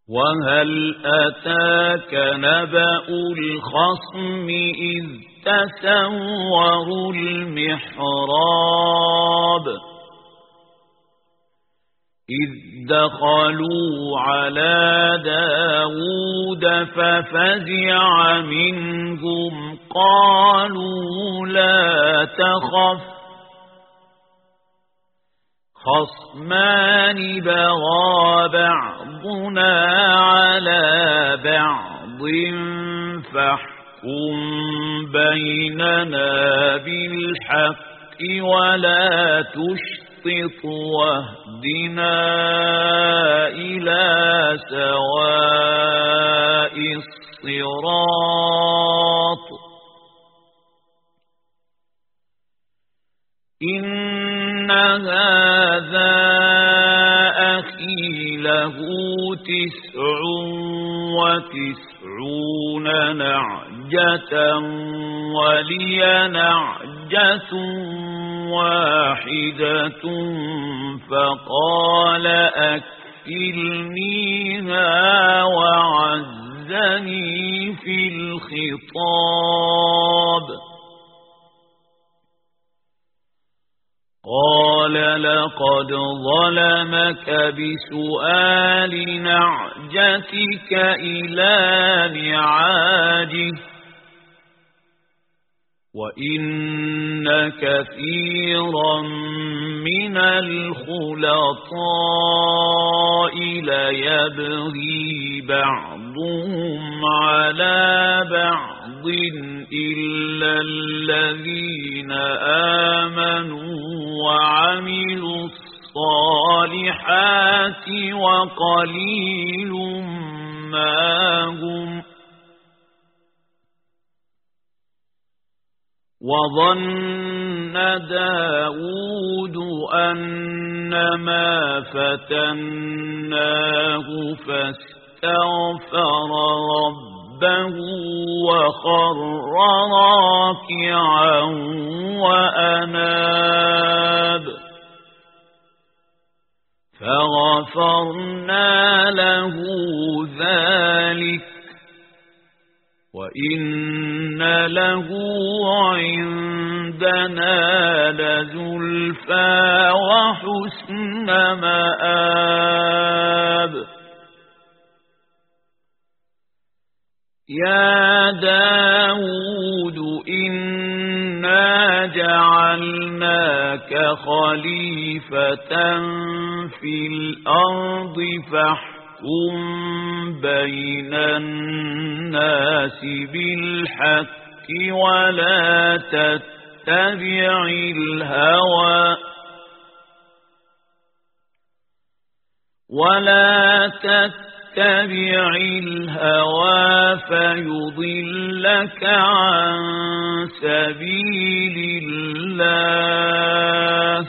وهل أتاك نبأ الخصم إذ تسوروا المحراب إذ دخلوا على داود ففزع منهم قالوا لا تخف خصمان بغى بعضنا على بعض فاحكم بيننا بالحق ولا تشطط واهدنا إلى سواء الصراط إن هذا أخي له 99 نعجة ولي نعجة واحدة فقال أكفلنيها وعزني في الخطاب قال لقد ظلمك بسؤال نعجتك إلى نعاجه وإن كثيرا من الخلطاء ليبغي بعضهم على بعض إلا الذين آمنوا وعملوا الصالحات وقليل ما هم وظن داود أنما فتناه فاستغفر ربه وخر راكعا وأناب فغفرنا له ذلك وإن له عندنا لزلفى وحسن مآب يا داود إنا جعلناك خليفة في الأرض فاحكم بين الناس بالحق ولا تتبع الهوى فيضلك عن سبيل الله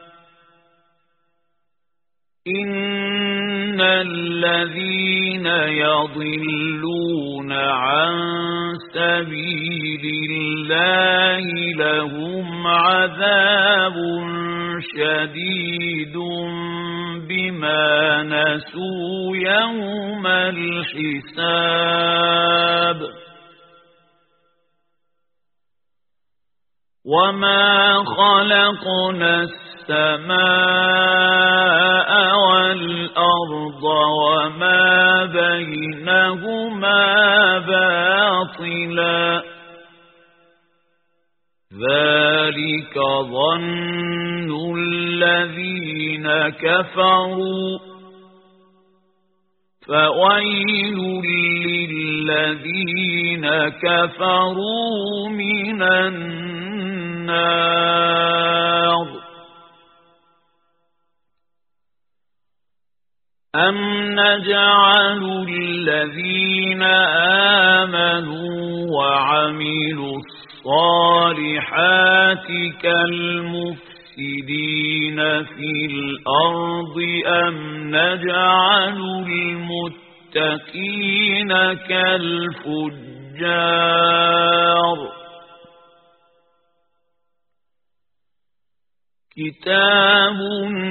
إن الذين يضلون عن سبيل الله لهم عذاب شديد بما نسوا يوم الحساب وما خلقنا السماء والأرض وما بينهما باطلا ذلك ظن الذين كفروا فويل للذين كفروا من النار أم نجعل الذين آمنوا وعملوا الصالحات كالمفسدين في الأرض أم نجعل المتقين كالفجار كتاب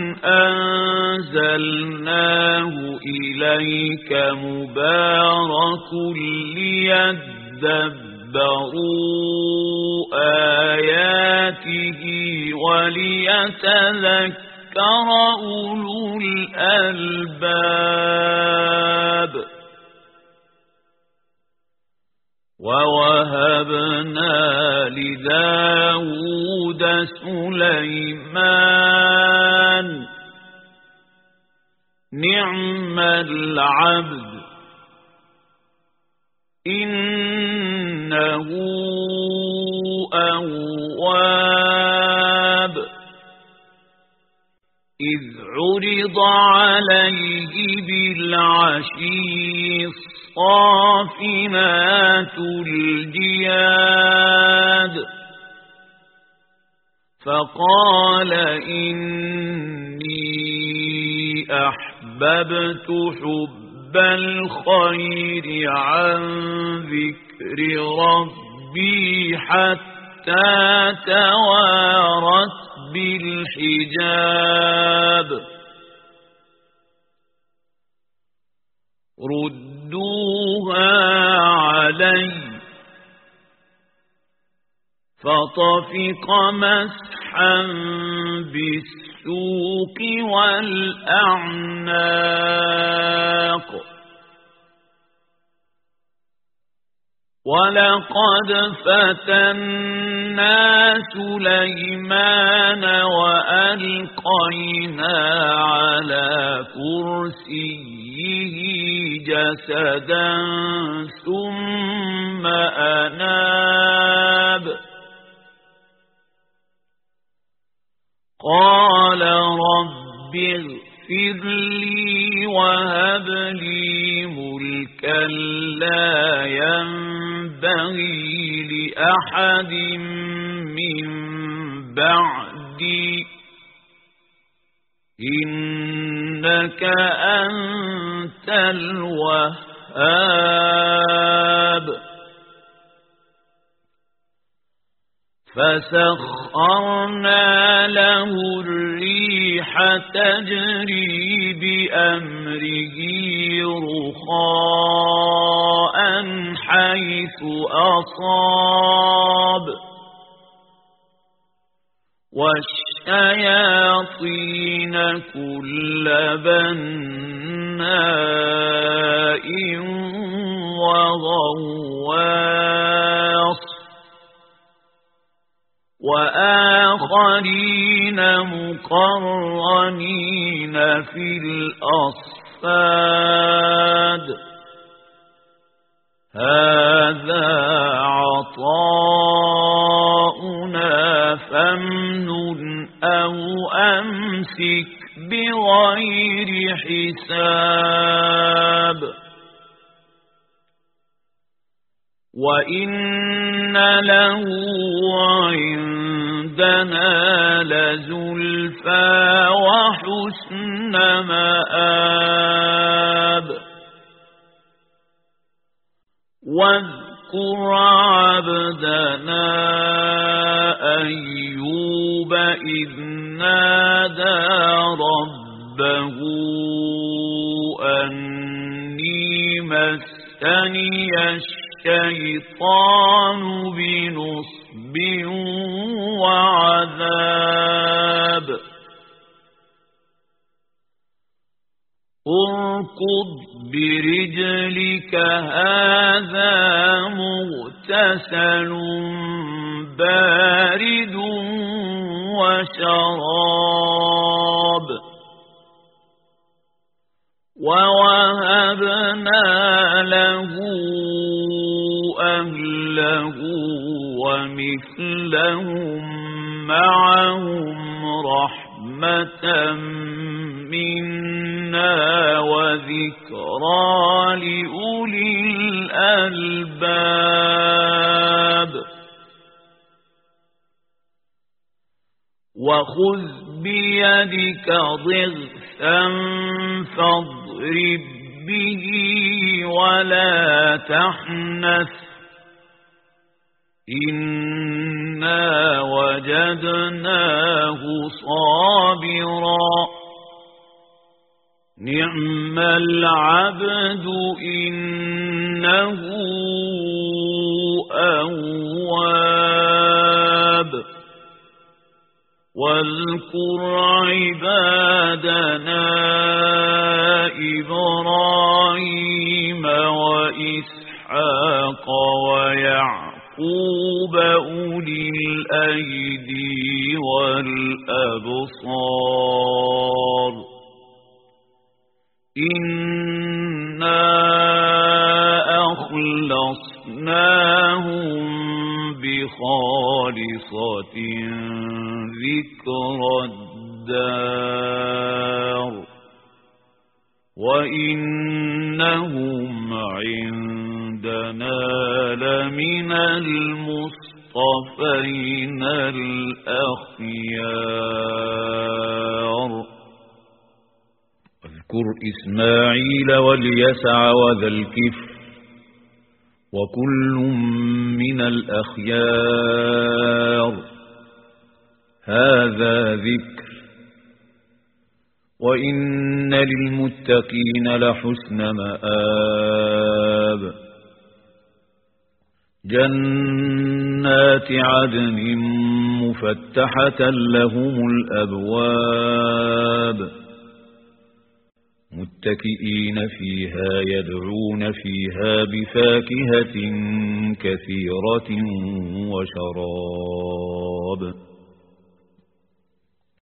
أنزلناه إليك مبارك ليدبروا آياته وليتذكر أولو الألباب ووهبنا لداود سليمان نعم العبد إنه أواب إذ عرض عليه بالعشي الصافنات الجياد فقال إني أحببت حب الخير عن ذكر ربي حتى توارت بالحجاب ردوها علي فطفق مسحا بالسوق والأعناق ولقد فتنا سليمان وألقينا على كرسيه جسدا ثم أناب قال رب اغفر لي وهب لي ملكا لا ينبغي لأحد من بعدي إنك أنت الوهاب فسخرنا له الريح تجري بأمره رخاء حيث أصاب والشياطين كل بناء وغواص وآخرين مقرنين في الأصفاد هذا عطاؤنا فامنن أو أمسك بغير حساب وإن له عندنا لزلفى وحسن مآب واذكر عبدنا أيوب إذ نادى ربه أني مسني الشيطان بنصب وعذاب اركض برجلك هذا مغتسل بارد وشراب ووهبنا له أهله ومثلهم معهم رحمة منا وذكرى لأولي الألباب وخذ بيدك ضغثا فاضرب به ولا تحنث إنك إنا وجدناه صابرا نعم العبد إنه أواب واذكر عبادنا إبراهيم وإسحاق ويعقوب أولي الأيدي والأبصار إنا أخلصناهم بخالصة ذكر الدار وإنهم عندنا لمن المصطفين الأخيار واذكر إسماعيل واليسع وذا الكفل وكل من الأخيار هذا ذكر وإن للمتقين لحسن مآب جنات عدن مفتحة لهم الأبواب متكئين فيها يدعون فيها بفاكهة كثيرة وشراب